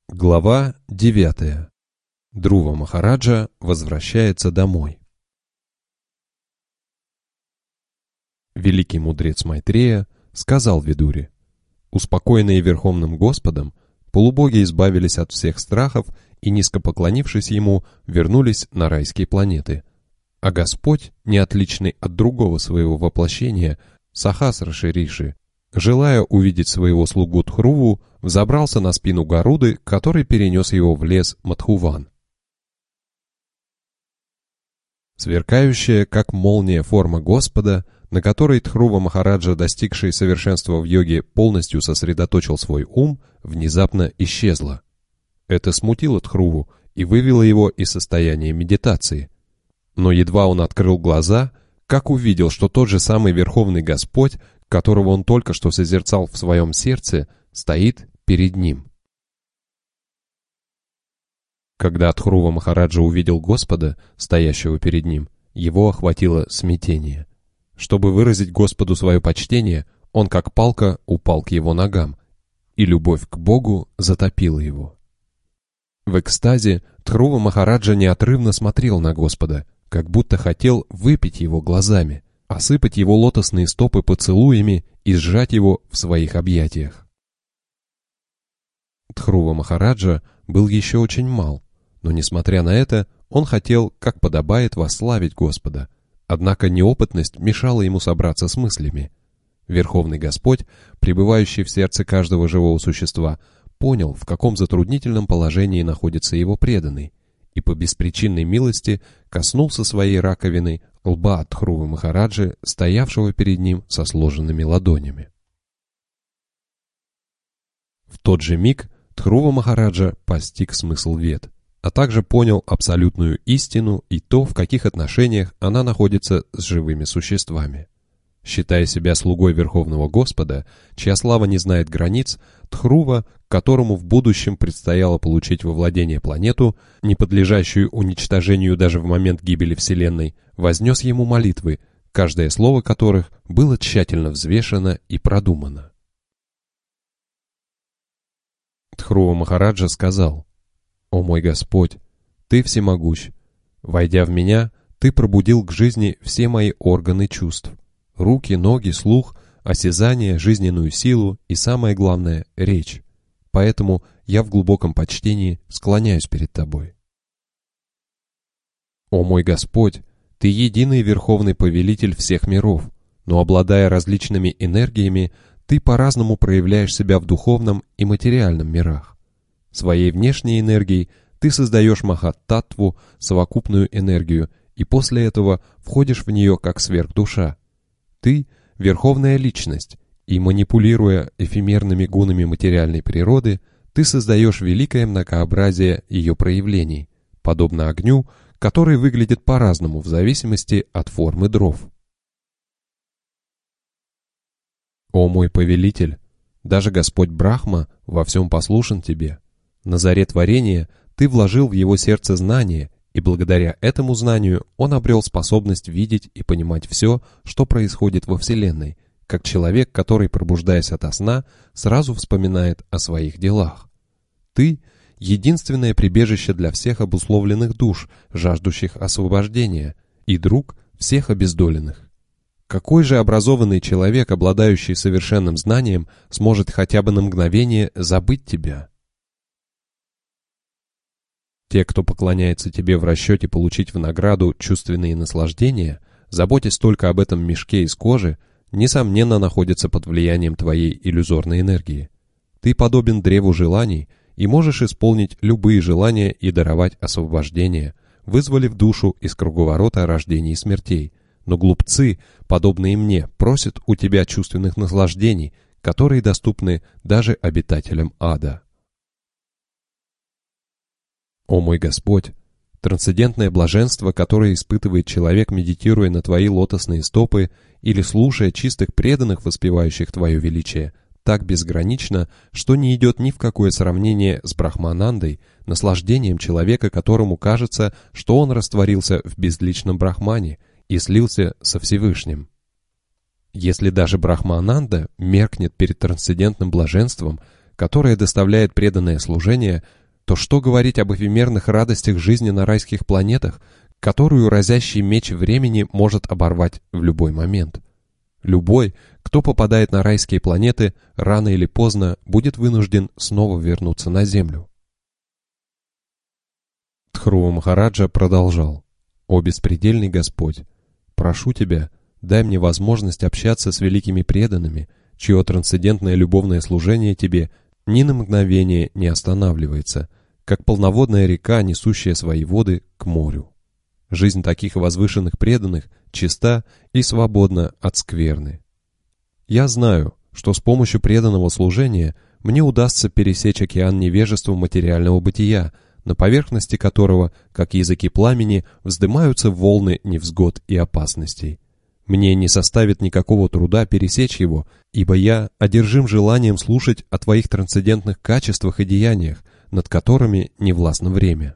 Глава 9. Друва Махараджа возвращается домой. Великий мудрец Майтрея сказал Видуре: успокоенные Верховным Господом, полубоги избавились от всех страхов и, низко поклонившись Ему, вернулись на райские планеты. А Господь, не отличный от другого своего воплощения, Сахасра Риши, желая увидеть своего слугу Дхруву, взобрался на спину Гаруды, который перенес его в лес Мадхуван. Сверкающая, как молния, форма Господа, на которой Дхрува Махараджа, достигший совершенства в йоге, полностью сосредоточил свой ум, внезапно исчезла. Это смутило Дхруву и вывело его из состояния медитации. Но едва он открыл глаза, как увидел, что тот же самый Верховный Господь, которого он только что созерцал в своем сердце, стоит перед ним. Когда Дхрува Махараджа увидел Господа, стоящего перед ним, его охватило смятение. Чтобы выразить Господу свое почтение, он как палка упал к его ногам, и любовь к Богу затопила его. В экстазе Дхрува Махараджа неотрывно смотрел на Господа, как будто хотел выпить его глазами, осыпать его лотосные стопы поцелуями и сжать его в своих объятиях. Дхрува Махараджа был еще очень мал, но, несмотря на это, он хотел, как подобает, восславить Господа. Однако неопытность мешала ему собраться с мыслями. Верховный Господь, пребывающий в сердце каждого живого существа, понял, в каком затруднительном положении находится его преданный, и по беспричинной милости коснулся своей раковины лба Дхрувы Махараджи, стоявшего перед ним со сложенными ладонями. В тот же миг Дхрува Махараджа постиг смысл Вед, а также понял абсолютную истину и то, в каких отношениях она находится с живыми существами. Считая себя слугой Верховного Господа, чья слава не знает границ, Дхрува, которому в будущем предстояло получить во владение планету, не подлежащую уничтожению даже в момент гибели Вселенной, вознес ему молитвы, каждое слово которых было тщательно взвешено и продумано. Дхрува Махараджа сказал: «О мой Господь, Ты всемогущ. Войдя в меня, Ты пробудил к жизни все мои органы чувств: руки, ноги, слух, осязание, жизненную силу и, самое главное, речь. Поэтому я в глубоком почтении склоняюсь перед Тобой. О мой Господь, Ты единый верховный повелитель всех миров, но, обладая различными энергиями, Ты по-разному проявляешь себя в духовном и материальном мирах. Своей внешней энергией Ты создаешь Махат-таттву, совокупную энергию, и после этого входишь в нее как сверхдуша. Ты — верховная личность, и, манипулируя эфемерными гунами материальной природы, Ты создаешь великое многообразие ее проявлений, подобно огню, который выглядит по-разному в зависимости от формы дров. О мой повелитель, даже Господь Брахма во всем послушен Тебе. На заре творения Ты вложил в его сердце знание, и благодаря этому знанию он обрел способность видеть и понимать все, что происходит во Вселенной, как человек, который, пробуждаясь ото сна, сразу вспоминает о своих делах. Ты — единственное прибежище для всех обусловленных душ, жаждущих освобождения, и друг всех обездоленных. Какой же образованный человек, обладающий совершенным знанием, сможет хотя бы на мгновение забыть Тебя? Те, кто поклоняется Тебе в расчете получить в награду чувственные наслаждения, заботясь только об этом мешке из кожи, несомненно находятся под влиянием Твоей иллюзорной энергии. Ты подобен древу желаний и можешь исполнить любые желания и даровать освобождение, вызволив душу из круговорота рождений и смертей. Но глупцы, подобные мне, просят у Тебя чувственных наслаждений, которые доступны даже обитателям ада. О мой Господь, трансцендентное блаженство, которое испытывает человек, медитируя на Твои лотосные стопы или слушая чистых преданных, воспевающих Твое величие, так безгранично, что не идет ни в какое сравнение с Брахманандой, наслаждением человека, которому кажется, что он растворился в безличном Брахмане и слился со Всевышним. Если даже Брахмананда меркнет перед трансцендентным блаженством, которое доставляет преданное служение, то что говорить об эфемерных радостях жизни на райских планетах, которую разящий меч времени может оборвать в любой момент? Любой, кто попадает на райские планеты, рано или поздно будет вынужден снова вернуться на Землю. Дхрува Махараджа продолжал: «О беспредельный Господь, прошу Тебя, дай мне возможность общаться с великими преданными, чье трансцендентное любовное служение Тебе ни на мгновение не останавливается, как полноводная река, несущая свои воды к морю. Жизнь таких возвышенных преданных чиста и свободна от скверны. Я знаю, что с помощью преданного служения мне удастся пересечь океан невежества материального бытия, на поверхности которого, как языки пламени, вздымаются волны невзгод и опасностей. Мне не составит никакого труда пересечь его, ибо я одержим желанием слушать о Твоих трансцендентных качествах и деяниях, над которыми не властно время.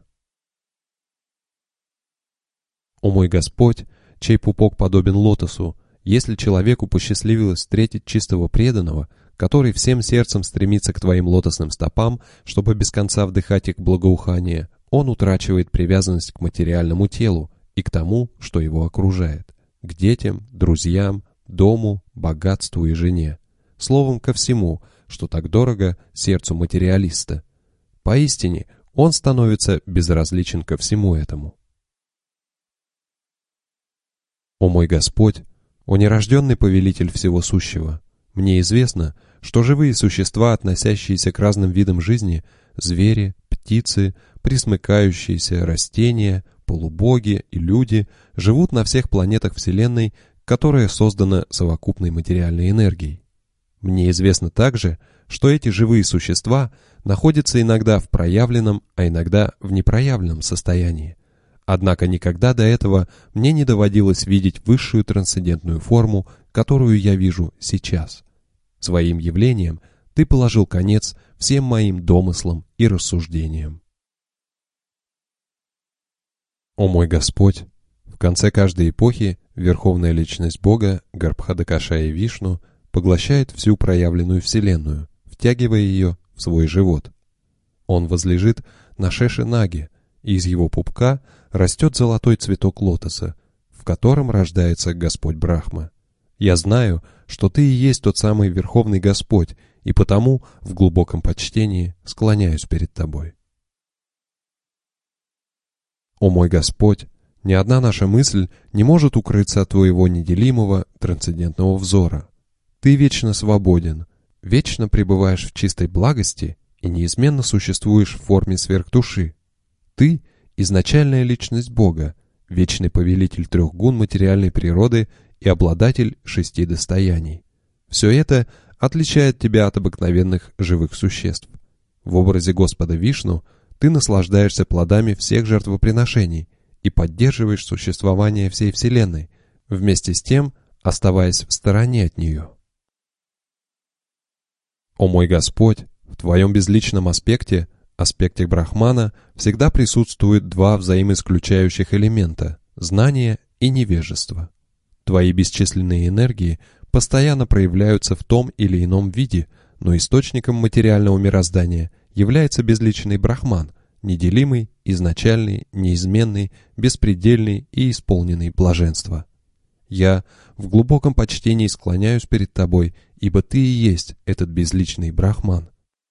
О мой Господь, чей пупок подобен лотосу, если человеку посчастливилось встретить чистого преданного, который всем сердцем стремится к Твоим лотосным стопам, чтобы без конца вдыхать их благоухание, он утрачивает привязанность к материальному телу и к тому, что его окружает, к детям, друзьям, дому, богатству и жене, словом, ко всему, что так дорого сердцу материалиста. Поистине, он становится безразличен ко всему этому. О мой Господь, о нерожденный повелитель всего сущего, мне известно, что живые существа, относящиеся к разным видам жизни, звери, птицы, пресмыкающиеся, растения, полубоги и люди, живут на всех планетах Вселенной, которая создана совокупной материальной энергией. Мне известно также, что эти живые существа находятся иногда в проявленном, а иногда в непроявленном состоянии. Однако никогда до этого мне не доводилось видеть высшую трансцендентную форму, которую я вижу сейчас. Своим явлением Ты положил конец всем моим домыслам и рассуждениям. О мой Господь, в конце каждой эпохи Верховная Личность Бога Гарбхадакашая Вишну поглощает всю проявленную Вселенную, втягивая ее в свой живот. Он возлежит на Шешенаге, и из его пупка растет золотой цветок лотоса, в котором рождается Господь Брахма. Я знаю, что Ты и есть тот самый Верховный Господь, и потому в глубоком почтении склоняюсь перед Тобой. О мой Господь, ни одна наша мысль не может укрыться от Твоего неделимого трансцендентного взора. Ты вечно свободен, вечно пребываешь в чистой благости и неизменно существуешь в форме сверхдуши. Ты — изначальная личность Бога, вечный повелитель трех гун материальной природы и обладатель 6 достояний. Все это отличает тебя от обыкновенных живых существ. В образе Господа Вишну ты наслаждаешься плодами всех жертвоприношений и поддерживаешь существование всей Вселенной, вместе с тем оставаясь в стороне от нее. О мой Господь, в Твоем безличном аспекте Брахмана, всегда присутствуют два взаимоисключающих элемента – знание и невежество. Твои бесчисленные энергии постоянно проявляются в том или ином виде, но источником материального мироздания является безличный Брахман, неделимый, изначальный, неизменный, беспредельный и исполненный блаженства. Я в глубоком почтении склоняюсь перед Тобой, ибо Ты и есть этот безличный Брахман.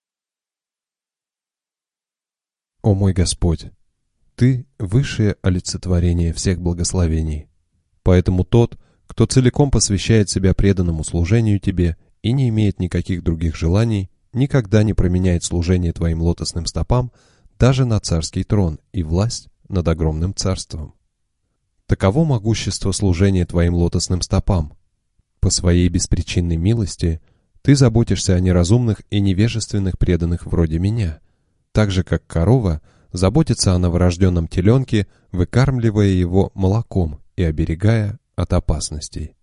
О мой Господь, Ты — высшее олицетворение всех благословений. Поэтому тот, кто целиком посвящает себя преданному служению Тебе и не имеет никаких других желаний, никогда не променяет служение Твоим лотосным стопам даже на царский трон и власть над огромным царством. Таково могущество служения Твоим лотосным стопам. По Своей беспричинной милости Ты заботишься о неразумных и невежественных преданных вроде меня, так же, как корова заботится о новорожденном теленке, выкармливая его молоком и оберегая от опасностей.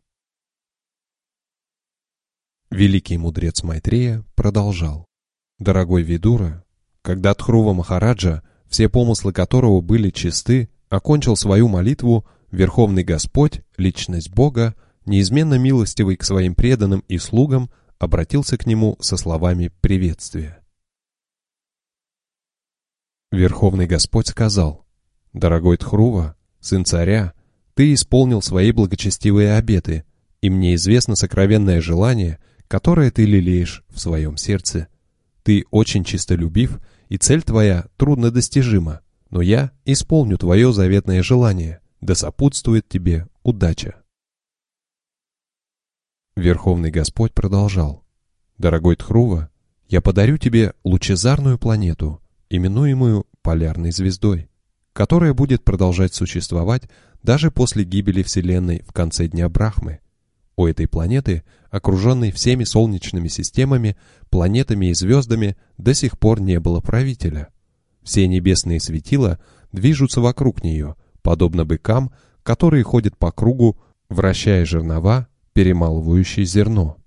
Великий мудрец Майтрея продолжал: «Дорогой Видура, когда Дхрува Махараджа, все помыслы которого были чисты, окончил свою молитву, Верховный Господь, Личность Бога, неизменно милостивый к своим преданным и слугам, обратился к нему со словами приветствия. Верховный Господь сказал: «Дорогой Тхрува, сын царя, ты исполнил свои благочестивые обеты, и мне известно сокровенное желание, которое ты лелеешь в своем сердце. Ты очень честолюбив, и цель твоя труднодостижима, но я исполню твое заветное желание, да сопутствует тебе удача». Верховный Господь продолжал: «Дорогой Тхрува, я подарю тебе лучезарную планету, именуемую полярной звездой, которая будет продолжать существовать даже после гибели Вселенной в конце дня Брахмы. У этой планеты, окруженной всеми солнечными системами, планетами и звездами, до сих пор не было правителя. Все небесные светила движутся вокруг нее, подобно быкам, которые ходят по кругу, вращая жернова, перемалывающие зерно.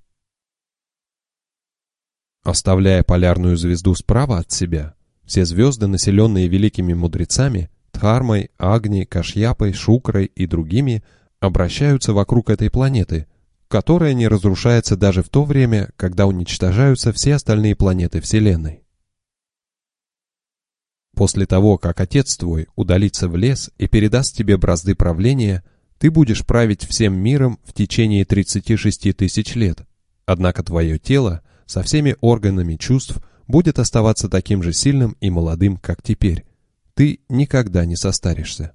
Оставляя полярную звезду справа от себя, все звезды, населенные великими мудрецами, Дхармой, Агни, Кашьяпой, Шукрай и другими, обращаются вокруг этой планеты, которая не разрушается даже в то время, когда уничтожаются все остальные планеты Вселенной. После того, как отец твой удалится в лес и передаст тебе бразды правления, ты будешь править всем миром в течение 36 тысяч лет, однако твое тело со всеми органами чувств будет оставаться таким же сильным и молодым, как теперь. Ты никогда не состаришься.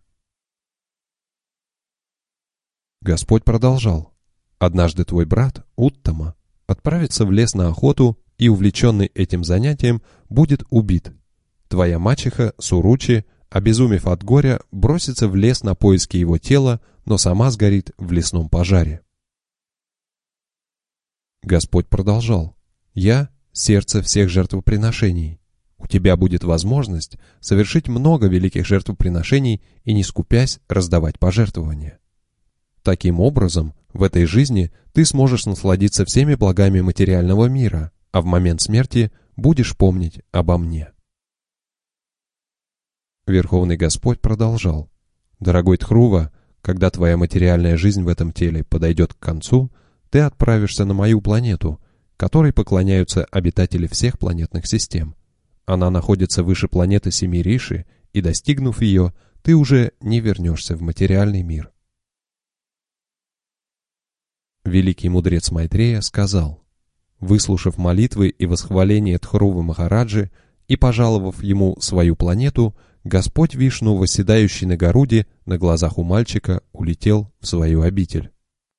Господь продолжал: «Однажды твой брат, Уттама, отправится в лес на охоту и, увлеченный этим занятием, будет убит. Твоя мачеха, Суручи, обезумев от горя, бросится в лес на поиски его тела, но сама сгорит в лесном пожаре». Господь продолжал: «Я — сердце всех жертвоприношений. У тебя будет возможность совершить много великих жертвоприношений и, не скупясь, раздавать пожертвования. Таким образом, в этой жизни ты сможешь насладиться всеми благами материального мира, а в момент смерти будешь помнить обо мне». Верховный Господь продолжал: «Дорогой Тхрува, когда твоя материальная жизнь в этом теле подойдет к концу, ты отправишься на мою планету, которой поклоняются обитатели всех планетных систем. Она находится выше планеты Семи Риши, и, достигнув ее, ты уже не вернешься в материальный мир». Великий мудрец Майтрея сказал: «Выслушав молитвы и восхваление Тхрувы Махараджи и пожаловав ему свою планету, Господь Вишну, восседающий на Гаруде, на глазах у мальчика улетел в свою обитель».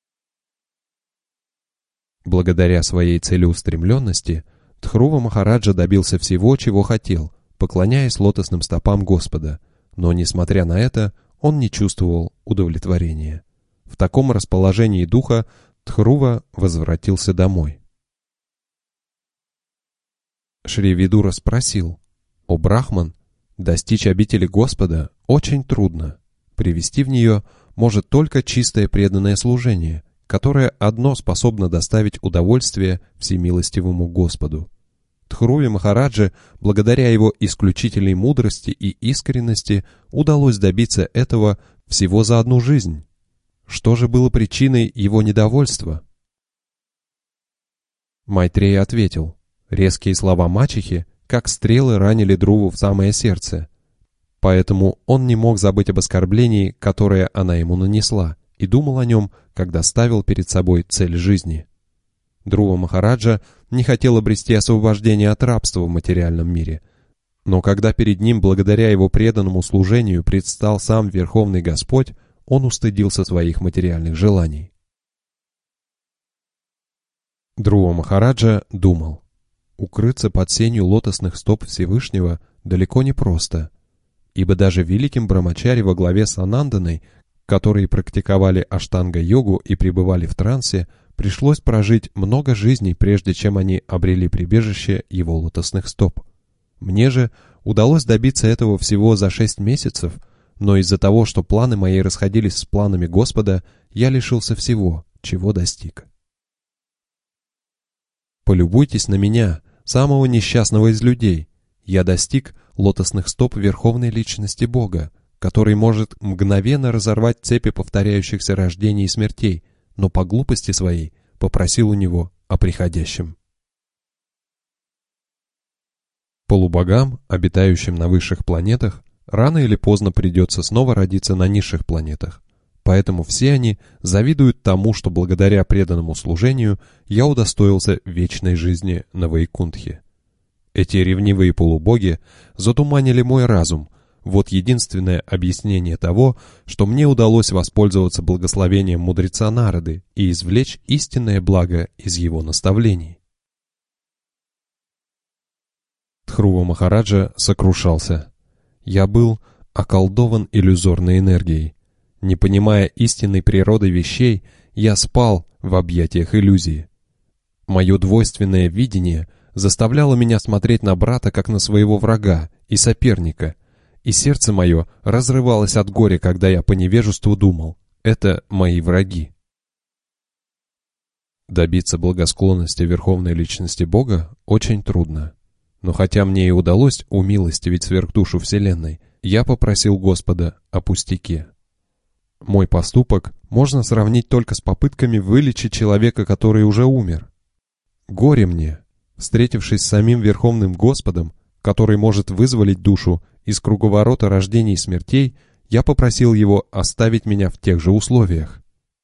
Благодаря своей целеустремленности Тхрува Махараджа добился всего, чего хотел, поклоняясь лотосным стопам Господа, но, несмотря на это, он не чувствовал удовлетворения. В таком расположении духа Тхрува возвратился домой. Шри Видура спросил: «О Брахман, достичь обители Господа очень трудно. Привести в нее может только чистое преданное служение, которое одно способно доставить удовольствие всемилостивому Господу. Тхруве Махараджи, благодаря его исключительной мудрости и искренности, удалось добиться этого всего за одну жизнь. Что же было причиной его недовольства?» Майтрея ответил: резкие слова мачехи, как стрелы, ранили Друву в самое сердце. Поэтому он не мог забыть об оскорблении, которое она ему нанесла, и думал о нем, когда ставил перед собой цель жизни. Друва Махараджа не хотел обрести освобождение от рабства в материальном мире, но когда перед ним, благодаря его преданному служению, предстал сам Верховный Господь, он устыдился своих материальных желаний. Друва Махараджа думал: укрыться под сенью лотосных стоп Всевышнего далеко не просто, ибо даже великим брамачари во главе с Ананданой, которые практиковали аштанга-йогу и пребывали в трансе, пришлось прожить много жизней, прежде чем они обрели прибежище его лотосных стоп. Мне же удалось добиться этого всего за 6 месяцев, но из-за того, что планы мои расходились с планами Господа, я лишился всего, чего достиг. Полюбуйтесь на меня, самого несчастного из людей. Я достиг лотосных стоп Верховной Личности Бога, который может мгновенно разорвать цепи повторяющихся рождений и смертей, но по глупости своей попросил у него о приходящем. Полубогам, обитающим на высших планетах, рано или поздно придется снова родиться на низших планетах. Поэтому все они завидуют тому, что благодаря преданному служению я удостоился вечной жизни на Вайкунтхе. Эти ревнивые полубоги затуманили мой разум. Вот единственное объяснение того, что мне удалось воспользоваться благословением мудреца Нарады и извлечь истинное благо из его наставлений. Дхрува Махараджа сокрушался. Я был околдован иллюзорной энергией. Не понимая истинной природы вещей, я спал в объятиях иллюзии. Мое двойственное видение заставляло меня смотреть на брата как на своего врага и соперника, и сердце мое разрывалось от горя, когда я по невежеству думал: это мои враги. Добиться благосклонности Верховной Личности Бога очень трудно. Но хотя мне и удалось умилостивить сверхдушу Вселенной, я попросил Господа о пустяке. Мой поступок можно сравнить только с попытками вылечить человека, который уже умер. Горе мне, встретившись с самим Верховным Господом, который может вызволить душу из круговорота рождений и смертей, я попросил его оставить меня в тех же условиях.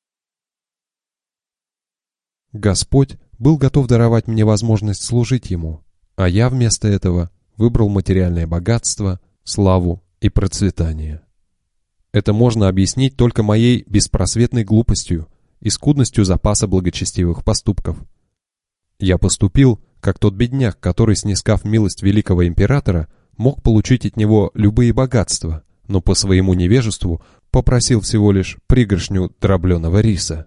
Господь был готов даровать мне возможность служить Ему, а я вместо этого выбрал материальное богатство, славу и процветание. Это можно объяснить только моей беспросветной глупостью и скудностью запаса благочестивых поступков. Я поступил, как тот бедняк, который, снискав милость великого императора, мог получить от него любые богатства, но по своему невежеству попросил всего лишь пригоршню дробленого риса.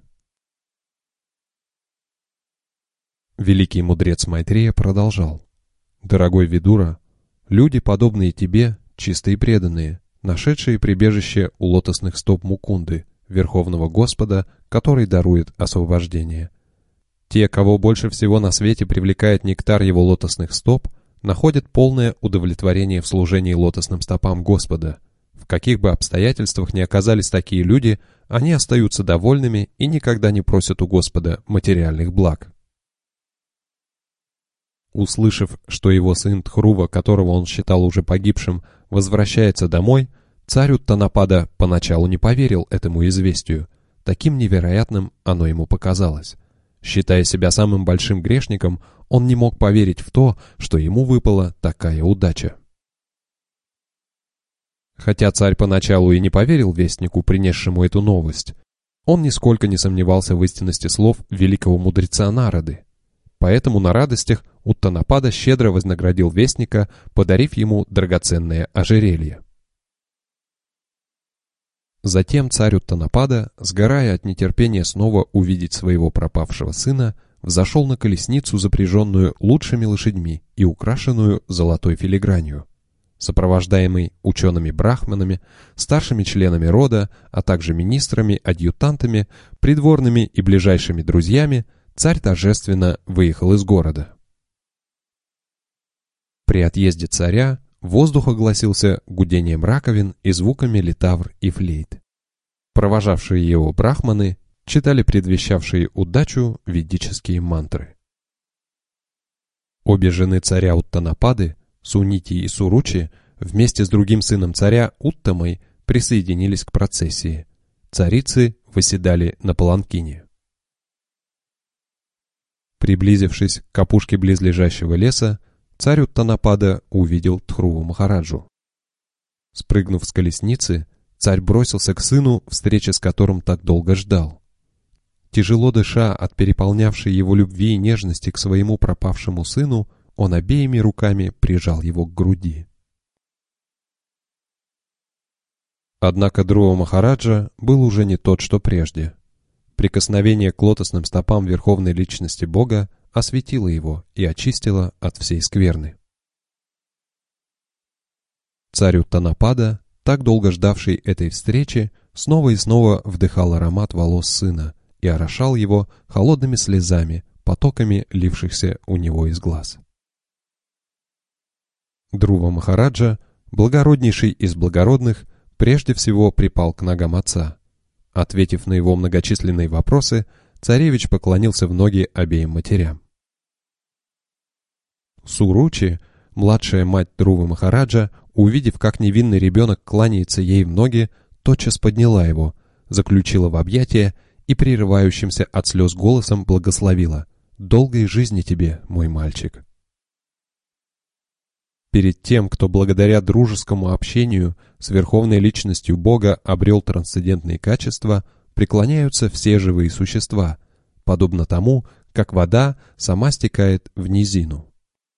Великий мудрец Майтрея продолжал. «Дорогой Видура, люди, подобные тебе, чистые и преданные, нашедшие прибежище у лотосных стоп Мукунды, Верховного Господа, который дарует освобождение. Те, кого больше всего на свете привлекает нектар его лотосных стоп, находят полное удовлетворение в служении лотосным стопам Господа. В каких бы обстоятельствах ни оказались такие люди, они остаются довольными и никогда не просят у Господа материальных благ». Услышав, что его сын Дхрува, которого он считал уже погибшим, возвращается домой, царь Уттанапада поначалу не поверил этому известию. Таким невероятным оно ему показалось. Считая себя самым большим грешником, он не мог поверить в то, что ему выпала такая удача. Хотя царь поначалу и не поверил вестнику, принесшему эту новость, он нисколько не сомневался в истинности слов великого мудреца Нарады. Поэтому на радостях Уттанапада щедро вознаградил вестника, подарив ему драгоценное ожерелье. Затем царь Уттанапада, сгорая от нетерпения снова увидеть своего пропавшего сына, взошел на колесницу, запряженную лучшими лошадьми и украшенную золотой филигранью. Сопровождаемый учеными-брахманами, старшими членами рода, а также министрами, адъютантами, придворными и ближайшими друзьями, царь торжественно выехал из города. При отъезде царя воздух огласился гудением раковин и звуками литавр и флейт. Провожавшие его брахманы читали предвещавшие удачу ведические мантры. Обе жены царя Уттанапады, Сунити и Суручи, вместе с другим сыном царя Уттамой присоединились к процессии. Царицы восседали на паланкине. Приблизившись к опушке близлежащего леса, царь Уттанапада увидел Дхруву Махараджу. Спрыгнув с колесницы, царь бросился к сыну, встречи с которым так долго ждал. Тяжело дыша от переполнявшей его любви и нежности к своему пропавшему сыну, он обеими руками прижал его к груди. Однако Дхрува Махараджа был уже не тот, что прежде. Прикосновение к лотосным стопам Верховной Личности Бога осветило его и очистило от всей скверны. Царь Уттанапада, так долго ждавший этой встречи, снова и снова вдыхал аромат волос сына и орошал его холодными слезами, потоками лившихся у него из глаз. Дхрува Махараджа, благороднейший из благородных, прежде всего припал к ногам отца. Ответив на его многочисленные вопросы, царевич поклонился в ноги обеим матерям. Суручи, младшая мать Друвы Махараджа, увидев, как невинный ребенок кланяется ей в ноги, тотчас подняла его, заключила в объятия и прерывающимся от слез голосом благословила: «Долгой жизни тебе, мой мальчик». Перед тем, кто благодаря дружескому общению с верховной личностью Бога обрел трансцендентные качества, преклоняются все живые существа, подобно тому, как вода сама стекает в низину.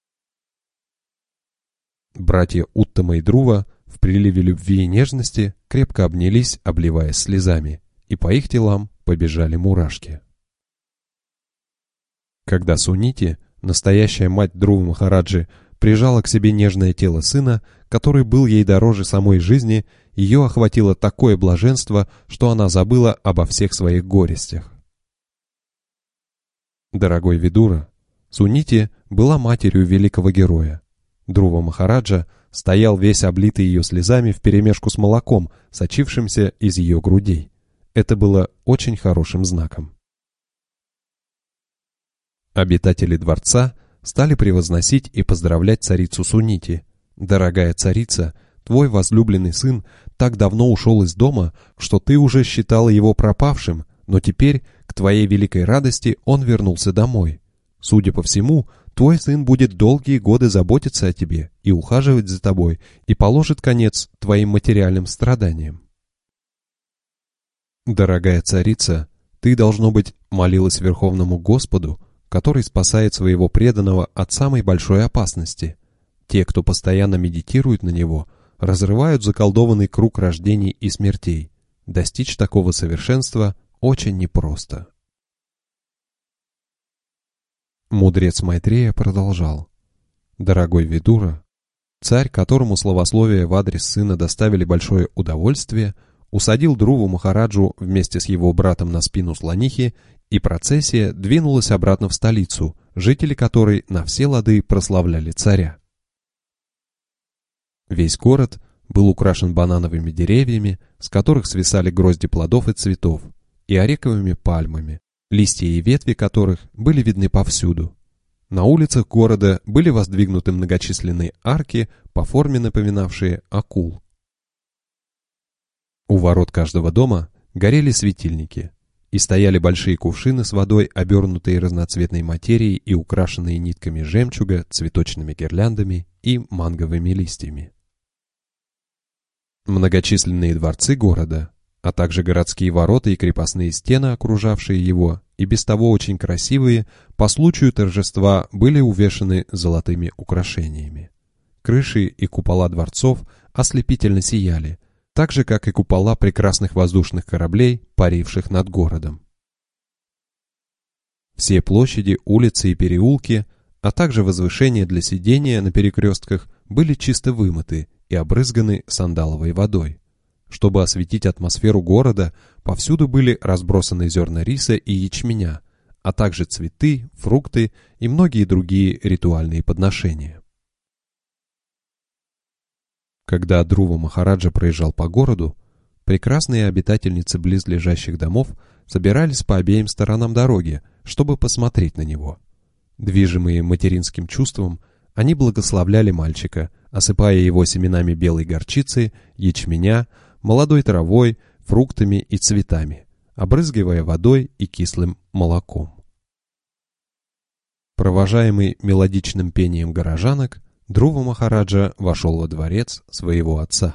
Братья Уттама и Друва в приливе любви и нежности крепко обнялись, обливаясь слезами, и по их телам побежали мурашки. Когда Сунити, настоящая мать Друвы Махараджи, прижала к себе нежное тело сына, который был ей дороже самой жизни, ее охватило такое блаженство, что она забыла обо всех своих горестях. Дорогой Видура, Сунити была матерью великого героя. Друва Махараджа стоял весь облитый ее слезами вперемешку с молоком, сочившимся из ее грудей. Это было очень хорошим знаком. Обитатели дворца стали превозносить и поздравлять царицу Сунити. «Дорогая царица, твой возлюбленный сын так давно ушел из дома, что ты уже считала его пропавшим, но теперь, к твоей великой радости, он вернулся домой. Судя по всему, твой сын будет долгие годы заботиться о тебе и ухаживать за тобой, и положит конец твоим материальным страданиям». Дорогая царица, ты, должно быть, молилась Верховному Господу, который спасает своего преданного от самой большой опасности. Те, кто постоянно медитирует на него, разрывают заколдованный круг рождений и смертей. Достичь такого совершенства очень непросто. Мудрец Майтрея продолжал: «Дорогой Видура, царь, которому славословия в адрес сына доставили большое удовольствие, усадил Друву Махараджу вместе с его братом на спину слонихи, и процессия двинулась обратно в столицу, жители которой на все лады прославляли царя. Весь город был украшен банановыми деревьями, с которых свисали грозди плодов и цветов, и ореховыми пальмами, листья и ветви которых были видны повсюду. На улицах города были воздвигнуты многочисленные арки, по форме напоминавшие акул. У ворот каждого дома горели светильники, и стояли большие кувшины с водой, обернутые разноцветной материей и украшенные нитками жемчуга, цветочными гирляндами и манговыми листьями. Многочисленные дворцы города, а также городские ворота и крепостные стены, окружавшие его, и без того очень красивые, по случаю торжества были увешаны золотыми украшениями. Крыши и купола дворцов ослепительно сияли, так же, как и купола прекрасных воздушных кораблей, паривших над городом. Все площади, улицы и переулки, а также возвышения для сидения на перекрестках были чисто вымыты и обрызганы сандаловой водой. Чтобы осветить атмосферу города, повсюду были разбросаны зерна риса и ячменя, а также цветы, фрукты и многие другие ритуальные подношения. Когда Друва Махараджа проезжал по городу, прекрасные обитательницы близлежащих домов собирались по обеим сторонам дороги, чтобы посмотреть на него. Движимые материнским чувством, они благословляли мальчика, осыпая его семенами белой горчицы, ячменя, молодой травой, фруктами и цветами, обрызгивая водой и кислым молоком. Провожаемый мелодичным пением горожанок, Друва Махараджа вошел во дворец своего отца.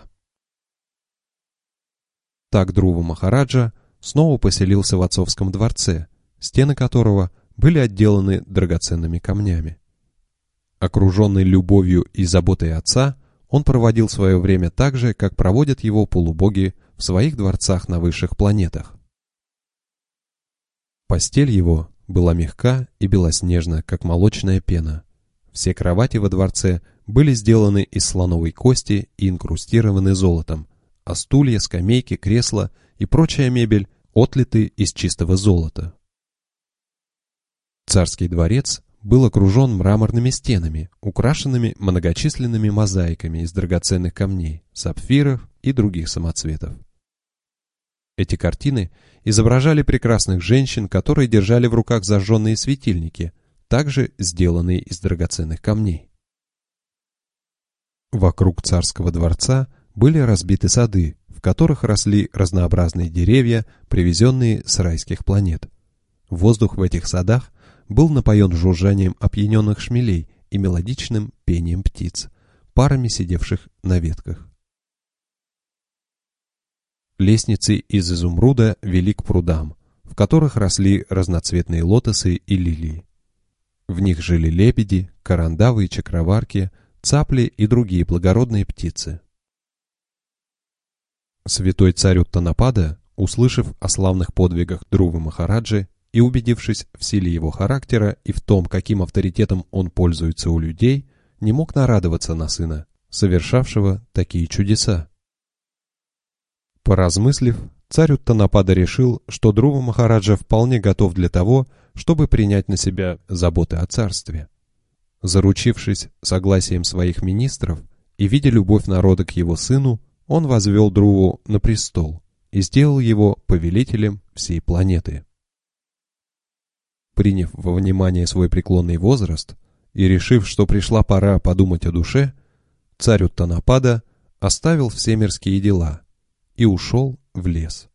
Так Друва Махараджа снова поселился в отцовском дворце, стены которого были отделаны драгоценными камнями. Окруженный любовью и заботой отца, он проводил свое время так же, как проводят его полубоги в своих дворцах на высших планетах. Постель его была мягка и белоснежна, как молочная пена. Все кровати во дворце были сделаны из слоновой кости и инкрустированы золотом, а стулья, скамейки, кресла и прочая мебель отлиты из чистого золота. Царский дворец был окружен мраморными стенами, украшенными многочисленными мозаиками из драгоценных камней, сапфиров и других самоцветов. Эти картины изображали прекрасных женщин, которые держали в руках зажженные светильники, также сделанные из драгоценных камней. Вокруг царского дворца были разбиты сады, в которых росли разнообразные деревья, привезенные с райских планет. Воздух в этих садах был напоен жужжанием опьяненных шмелей и мелодичным пением птиц, парами сидевших на ветках. Лестницы из изумруда вели к прудам, в которых росли разноцветные лотосы и лилии. В них жили лебеди, карандавы и чакраварки, цапли и другие благородные птицы. Святой царь Уттанапада, услышав о славных подвигах Друвы Махараджи и убедившись в силе его характера и в том, каким авторитетом он пользуется у людей, не мог нарадоваться на сына, совершавшего такие чудеса. Поразмыслив, царь Уттанапада решил, что Друва Махараджа вполне готов для того, чтобы принять на себя заботы о царстве. Заручившись согласием своих министров и видя любовь народа к его сыну, он возвел Друву на престол и сделал его повелителем всей планеты. Приняв во внимание свой преклонный возраст и решив, что пришла пора подумать о душе, царь Уттанапада оставил все мирские дела и ушел в лес.